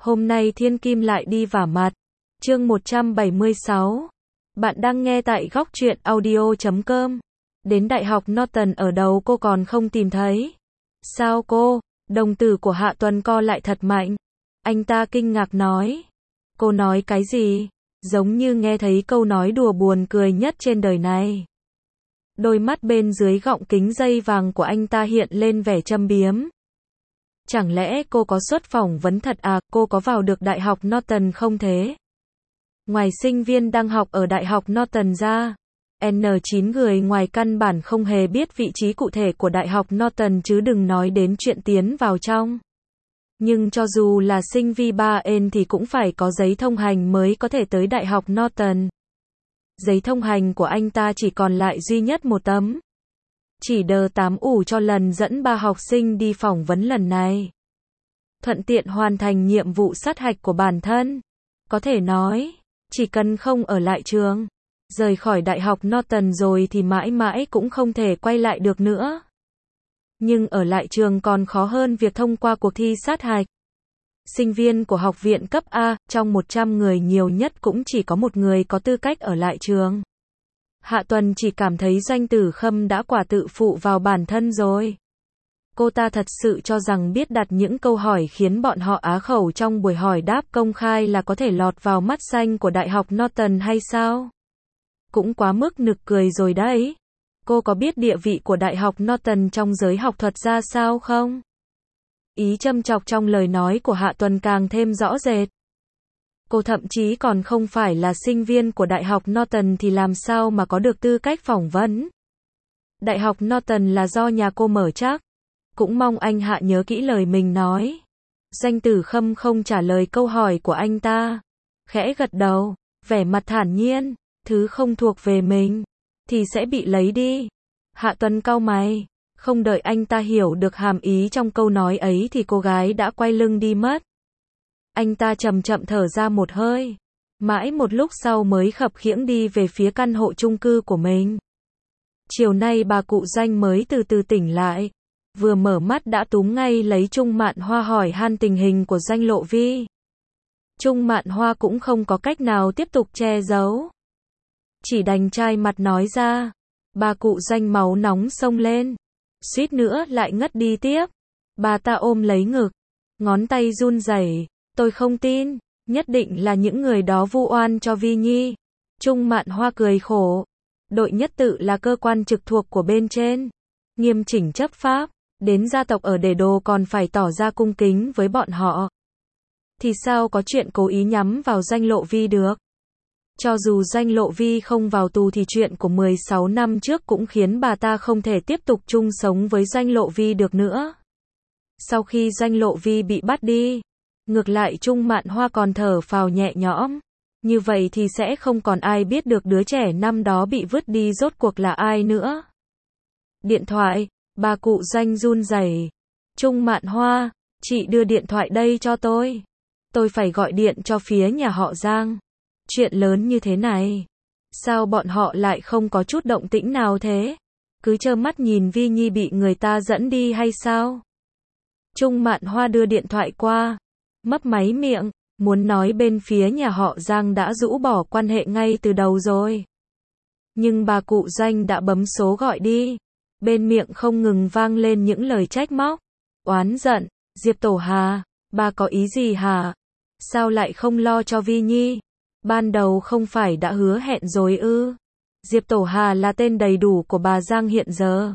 Hôm nay thiên kim lại đi vả mặt. Chương 176. Bạn đang nghe tại góc truyện audio.com. Đến Đại học Norton ở đâu cô còn không tìm thấy? Sao cô? Đồng tử của Hạ Tuần co lại thật mạnh. Anh ta kinh ngạc nói. Cô nói cái gì? Giống như nghe thấy câu nói đùa buồn cười nhất trên đời này. Đôi mắt bên dưới gọng kính dây vàng của anh ta hiện lên vẻ châm biếm. Chẳng lẽ cô có xuất phỏng vấn thật à, cô có vào được Đại học Norton không thế? Ngoài sinh viên đang học ở Đại học Norton ra, N9 người ngoài căn bản không hề biết vị trí cụ thể của Đại học Norton chứ đừng nói đến chuyện tiến vào trong. Nhưng cho dù là sinh viên 3N thì cũng phải có giấy thông hành mới có thể tới Đại học Norton. Giấy thông hành của anh ta chỉ còn lại duy nhất một tấm. Chỉ đờ 8 ủ cho lần dẫn 3 học sinh đi phỏng vấn lần này. Thuận tiện hoàn thành nhiệm vụ sát hạch của bản thân. Có thể nói, chỉ cần không ở lại trường, rời khỏi Đại học Norton rồi thì mãi mãi cũng không thể quay lại được nữa. Nhưng ở lại trường còn khó hơn việc thông qua cuộc thi sát hạch. Sinh viên của học viện cấp A, trong 100 người nhiều nhất cũng chỉ có một người có tư cách ở lại trường. Hạ Tuần chỉ cảm thấy Doanh Tử Khâm đã quả tự phụ vào bản thân rồi. Cô ta thật sự cho rằng biết đặt những câu hỏi khiến bọn họ á khẩu trong buổi hỏi đáp công khai là có thể lọt vào mắt xanh của Đại học Norton hay sao? Cũng quá mức nực cười rồi đấy. Cô có biết địa vị của Đại học Norton trong giới học thuật ra sao không? Ý châm chọc trong lời nói của Hạ Tuần càng thêm rõ rệt. Cô thậm chí còn không phải là sinh viên của Đại học Norton thì làm sao mà có được tư cách phỏng vấn. Đại học Norton là do nhà cô mở chắc. Cũng mong anh Hạ nhớ kỹ lời mình nói. Doanh Tử Khâm không trả lời câu hỏi của anh ta. Khẽ gật đầu, vẻ mặt thản nhiên, thứ không thuộc về mình thì sẽ bị lấy đi. Hạ Tuần cau mày, không đợi anh ta hiểu được hàm ý trong câu nói ấy thì cô gái đã quay lưng đi mất. Anh ta chậm chậm thở ra một hơi, mãi một lúc sau mới khập khiễng đi về phía căn hộ chung cư của mình. Chiều nay bà cụ Doanh mới từ từ tỉnh lại, vừa mở mắt đã túm ngay lấy Trung Mạn Hoa hỏi han tình hình của Doanh Lộ Vi. Trung Mạn Hoa cũng không có cách nào tiếp tục che giấu, chỉ đành chai mặt nói ra. Bà cụ Doanh máu nóng xông lên, suýt nữa lại ngất đi tiếp. Bà ta ôm lấy ngực, ngón tay run rẩy. Tôi không tin, nhất định là những người đó vu oan cho Vi Nhi. Trung Mạn Hoa cười khổ. Đội nhất tự là cơ quan trực thuộc của bên trên, nghiêm chỉnh chấp pháp, đến gia tộc ở Để Đồ còn phải tỏ ra cung kính với bọn họ. Thì sao có chuyện cố ý nhắm vào Doanh Lộ Vi được? Cho dù Doanh Lộ Vi không vào tù thì chuyện của 16 năm trước cũng khiến bà ta không thể tiếp tục chung sống với Doanh Lộ Vi được nữa. Sau khi Doanh Lộ Vi bị bắt đi, ngược lại Trung Mạn Hoa còn thở phào nhẹ nhõm. Như vậy thì sẽ không còn ai biết được đứa trẻ năm đó bị vứt đi rốt cuộc là ai nữa. Điện thoại, bà cụ Doanh run rẩy. Trung Mạn Hoa, chị đưa điện thoại đây cho tôi. Tôi phải gọi điện cho phía nhà họ Giang. Chuyện lớn như thế này, sao bọn họ lại không có chút động tĩnh nào thế? Cứ trơ mắt nhìn Vi Nhi bị người ta dẫn đi hay sao? Trung Mạn Hoa đưa điện thoại qua, mấp máy miệng, muốn nói bên phía nhà họ Giang đã rũ bỏ quan hệ ngay từ đầu rồi. Nhưng bà cụ Doanh đã bấm số gọi đi, bên miệng không ngừng vang lên những lời trách móc, oán giận. Diệp Tổ Hà, bà có ý gì hả? Sao lại không lo cho Vi Nhi? Ban đầu không phải đã hứa hẹn rồi ư? Diệp Tổ Hà là tên đầy đủ của bà Giang hiện giờ.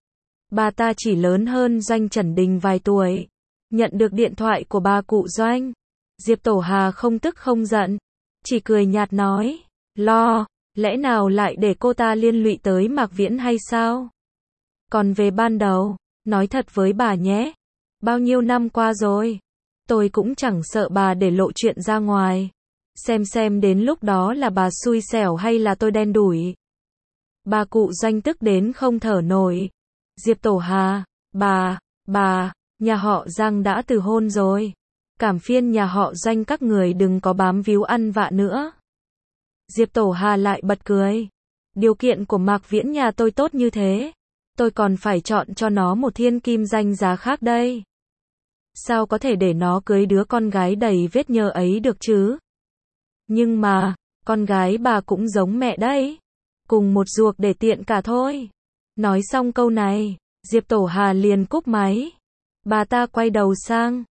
Bà ta chỉ lớn hơn Doanh Trần Đình vài tuổi. Nhận được điện thoại của bà cụ Doanh, Diệp Tổ Hà không tức không giận, chỉ cười nhạt nói, lo, lẽ nào lại để cô ta liên lụy tới Mạc Viễn hay sao? Còn về ban đầu, nói thật với bà nhé, bao nhiêu năm qua rồi, tôi cũng chẳng sợ bà để lộ chuyện ra ngoài. Xem đến lúc đó là bà xui xẻo hay là tôi đen đủi. Bà cụ Doanh tức đến không thở nổi. Diệp Tổ Hà, bà, nhà họ Giang đã từ hôn rồi. Cảm phiên nhà họ Doanh các người đừng có bám víu ăn vạ nữa. Diệp Tổ Hà lại bật cười. Điều kiện của Mạc Viễn nhà tôi tốt như thế, tôi còn phải chọn cho nó một thiên kim danh giá khác đây. Sao có thể để nó cưới đứa con gái đầy vết nhơ ấy được chứ? Nhưng mà, con gái bà cũng giống mẹ đấy. Cùng một ruột để tiện cả thôi. Nói xong câu này, Diệp Tổ Hà liền cúp máy. Bà ta quay đầu sang.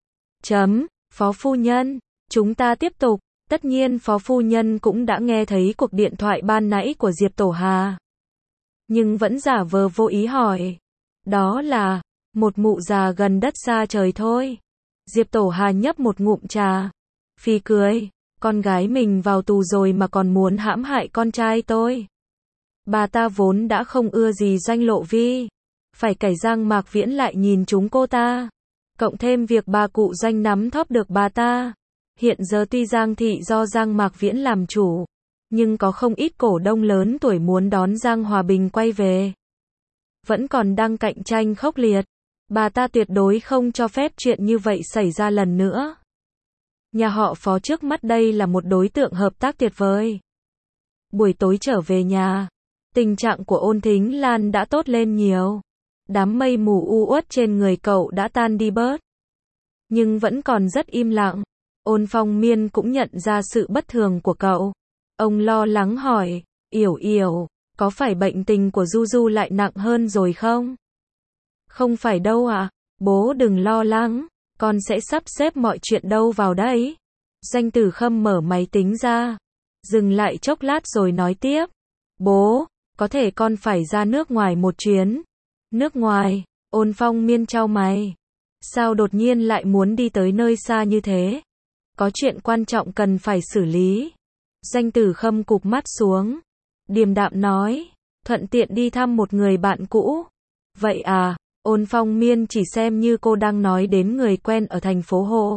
Phó phu nhân, chúng ta tiếp tục. Tất nhiên phó phu nhân cũng đã nghe thấy cuộc điện thoại ban nãy của Diệp Tổ Hà. Nhưng vẫn giả vờ vô ý hỏi. Đó là, một mụ già gần đất xa trời thôi. Diệp Tổ Hà nhấp một ngụm trà. Phì cười, con gái mình vào tù rồi mà còn muốn hãm hại con trai tôi. Bà ta vốn đã không ưa gì Doanh Lộ Vi. Phải kể Giang Mạc Viễn lại nhìn chúng cô ta. Cộng thêm việc bà cụ Doanh nắm thóp được bà ta. Hiện giờ tuy Giang Thị do Giang Mạc Viễn làm chủ, nhưng có không ít cổ đông lớn tuổi muốn đón Giang Hòa Bình quay về. Vẫn còn đang cạnh tranh khốc liệt. Bà ta tuyệt đối không cho phép chuyện như vậy xảy ra lần nữa. Nhà họ Phó trước mắt đây là một đối tượng hợp tác tuyệt vời. Buổi tối trở về nhà, tình trạng của Ôn Thính Lan đã tốt lên nhiều. Đám mây mù u uất trên người cậu đã tan đi bớt. Nhưng vẫn còn rất im lặng. Ôn Phong Miên cũng nhận ra sự bất thường của cậu. Ông lo lắng hỏi, Yểu, có phải bệnh tình của Du Du lại nặng hơn rồi không? Không phải đâu ạ, bố đừng lo lắng, con sẽ sắp xếp mọi chuyện đâu vào đấy. Doanh Tử Khâm mở máy tính ra, dừng lại chốc lát rồi nói tiếp. Bố, có thể con phải ra nước ngoài một chuyến. Nước ngoài? Ôn Phong Miên chau mày. Sao đột nhiên lại muốn đi tới nơi xa như thế? Có chuyện quan trọng cần phải xử lý. Doanh Tử Khâm cụp mắt xuống, điềm đạm nói, thuận tiện đi thăm một người bạn cũ. Vậy à? Ôn Phong Miên chỉ xem như cô đang nói đến người quen ở thành phố Hồ.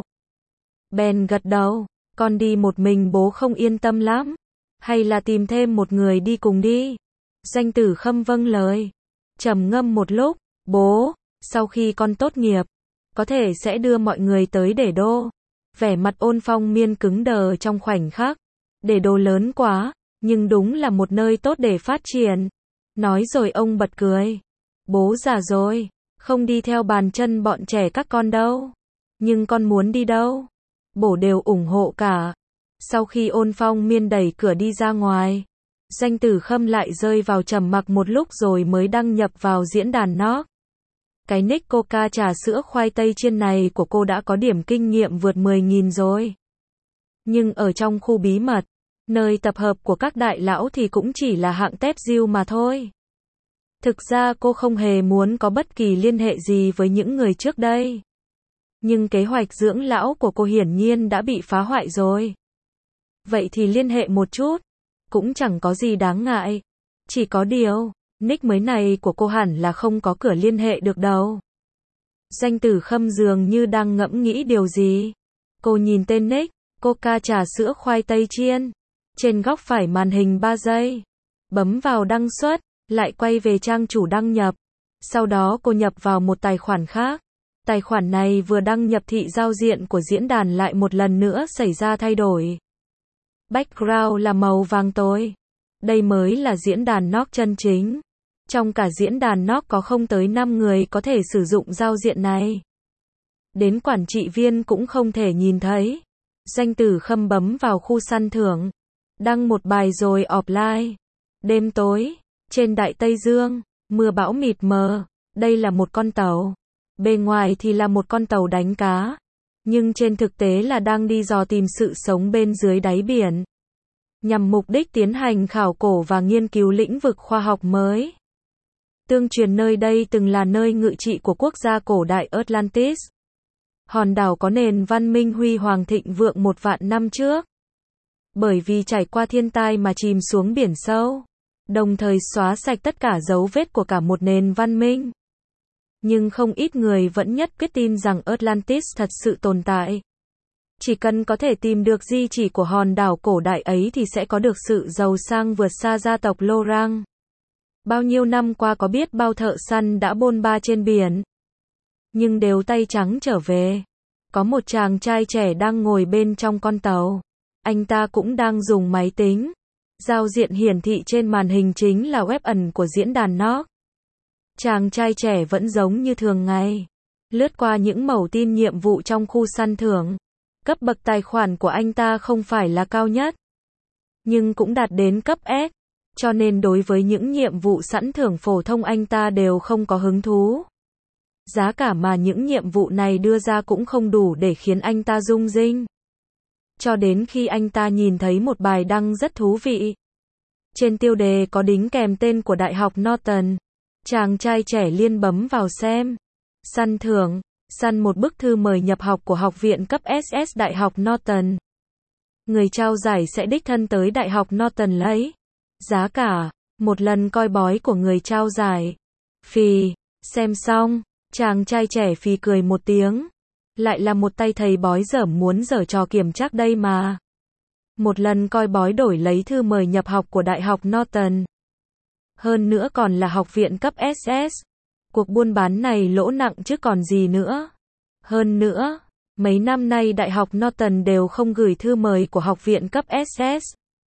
Bèn gật đầu, con đi một mình bố không yên tâm lắm. Hay là tìm thêm một người đi cùng đi. Doanh Tử Khâm vâng lời. Trầm ngâm một lúc, bố, sau khi con tốt nghiệp, có thể sẽ đưa mọi người tới Để Đô. Vẻ mặt Ôn Phong Miên cứng đờ trong khoảnh khắc. Để Đô lớn quá, nhưng đúng là một nơi tốt để phát triển. Nói rồi ông bật cười. Bố già rồi, không đi theo bàn chân bọn trẻ các con đâu. Nhưng con muốn đi đâu? Bố đều ủng hộ cả. Sau khi Ôn Phong Miên đẩy cửa đi ra ngoài, Doanh Tử Khâm lại rơi vào trầm mặc một lúc rồi mới đăng nhập vào diễn đàn NOC. Cái nick Coca trà sữa khoai tây chiên này của cô đã có điểm kinh nghiệm vượt 10.000 rồi. Nhưng ở trong khu bí mật, nơi tập hợp của các đại lão thì cũng chỉ là hạng tép diêu mà thôi. Thực ra cô không hề muốn có bất kỳ liên hệ gì với những người trước đây. Nhưng kế hoạch dưỡng lão của cô hiển nhiên đã bị phá hoại rồi. Vậy thì liên hệ một chút, cũng chẳng có gì đáng ngại. Chỉ có điều, nick mới này của cô hẳn là không có cửa liên hệ được đâu. Doanh Tử Khâm dường như đang ngẫm nghĩ điều gì. Cô nhìn tên nick, Coca trà sữa khoai tây chiên. Trên góc phải màn hình 3 giây. Bấm vào đăng xuất, lại quay về trang chủ đăng nhập. Sau đó cô nhập vào một tài khoản khác. Tài khoản này vừa đăng nhập thị giao diện của diễn đàn lại một lần nữa xảy ra thay đổi. Background là màu vàng tối. Đây mới là diễn đàn NOC chân chính. Trong cả diễn đàn NOC có không tới 5 người có thể sử dụng giao diện này. Đến quản trị viên cũng không thể nhìn thấy. Doanh Tử Khâm bấm vào khu săn thưởng. Đăng một bài rồi offline. Đêm tối, trên Đại Tây Dương, mưa bão mịt mờ. Đây là một con tàu. Bề ngoài thì là một con tàu đánh cá. Nhưng trên thực tế là đang đi dò tìm sự sống bên dưới đáy biển. Nhằm mục đích tiến hành khảo cổ và nghiên cứu lĩnh vực khoa học mới. Tương truyền nơi đây từng là nơi ngự trị của quốc gia cổ đại Atlantis. Hòn đảo có nền văn minh huy hoàng thịnh vượng 1 vạn năm trước. Bởi vì trải qua thiên tai mà chìm xuống biển sâu. Đồng thời xóa sạch tất cả dấu vết của cả một nền văn minh. Nhưng không ít người vẫn nhất quyết tin rằng Atlantis thật sự tồn tại. Chỉ cần có thể tìm được di chỉ của hòn đảo cổ đại ấy thì sẽ có được sự giàu sang vượt xa gia tộc Lorang. Bao nhiêu năm qua có biết bao thợ săn đã bôn ba trên biển. Nhưng đều tay trắng trở về. Có một chàng trai trẻ đang ngồi bên trong con tàu. Anh ta cũng đang dùng máy tính. Giao diện hiển thị trên màn hình chính là web ẩn của diễn đàn NOC. Chàng trai trẻ vẫn giống như thường ngày. Lướt qua những mẩu tin nhiệm vụ trong khu săn thưởng. Cấp bậc tài khoản của anh ta không phải là cao nhất, nhưng cũng đạt đến cấp S, cho nên đối với những nhiệm vụ sẵn thưởng phổ thông anh ta đều không có hứng thú. Giá cả mà những nhiệm vụ này đưa ra cũng không đủ để khiến anh ta rung rinh. Cho đến khi anh ta nhìn thấy một bài đăng rất thú vị. Trên tiêu đề có đính kèm tên của Đại học Norton. Chàng trai trẻ liền bấm vào xem. Săn thưởng, săn một bức thư mời nhập học của học viện cấp SS Đại học Norton. Người trao giải sẽ đích thân tới Đại học Norton lấy. Giá cả, một lần coi bói của người trao giải. Phì, xem xong, chàng trai trẻ phì cười một tiếng. Lại là một tay thầy bói dởm muốn giở trò kiểm trắc đây mà. Một lần coi bói đổi lấy thư mời nhập học của Đại học Norton. Hơn nữa còn là học viện cấp SS. Cuộc buôn bán này lỗ nặng chứ còn gì nữa. Hơn nữa, mấy năm nay Đại học Norton đều không gửi thư mời của học viện cấp SS.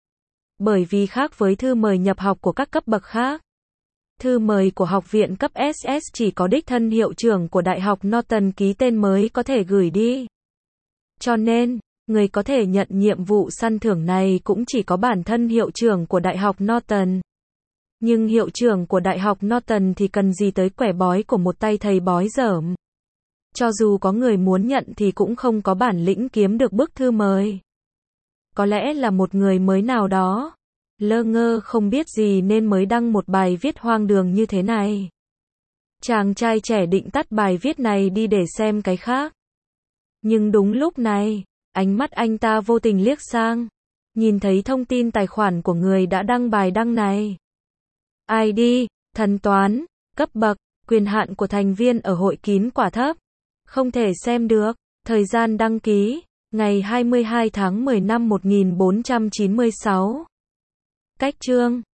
Bởi vì khác với thư mời nhập học của các cấp bậc khác. Thư mời của học viện cấp SS chỉ có đích thân hiệu trưởng của Đại học Norton ký tên mới có thể gửi đi. Cho nên, người có thể nhận nhiệm vụ săn thưởng này cũng chỉ có bản thân hiệu trưởng của Đại học Norton. Nhưng hiệu trưởng của Đại học Norton thì cần gì tới quẻ bói của một tay thầy bói dởm. Cho dù có người muốn nhận thì cũng không có bản lĩnh kiếm được bức thư mời. Có lẽ là một người mới nào đó, lơ ngơ không biết gì nên mới đăng một bài viết hoang đường như thế này. Chàng trai trẻ định tắt bài viết này đi để xem cái khác. Nhưng đúng lúc này, ánh mắt anh ta vô tình liếc sang, nhìn thấy thông tin tài khoản của người đã đăng bài đăng này. ID, thần toán, cấp bậc, quyền hạn của thành viên ở hội kín quả thấp. Không thể xem được. Thời gian đăng ký, ngày 22 tháng 10 năm 1496. Cách chương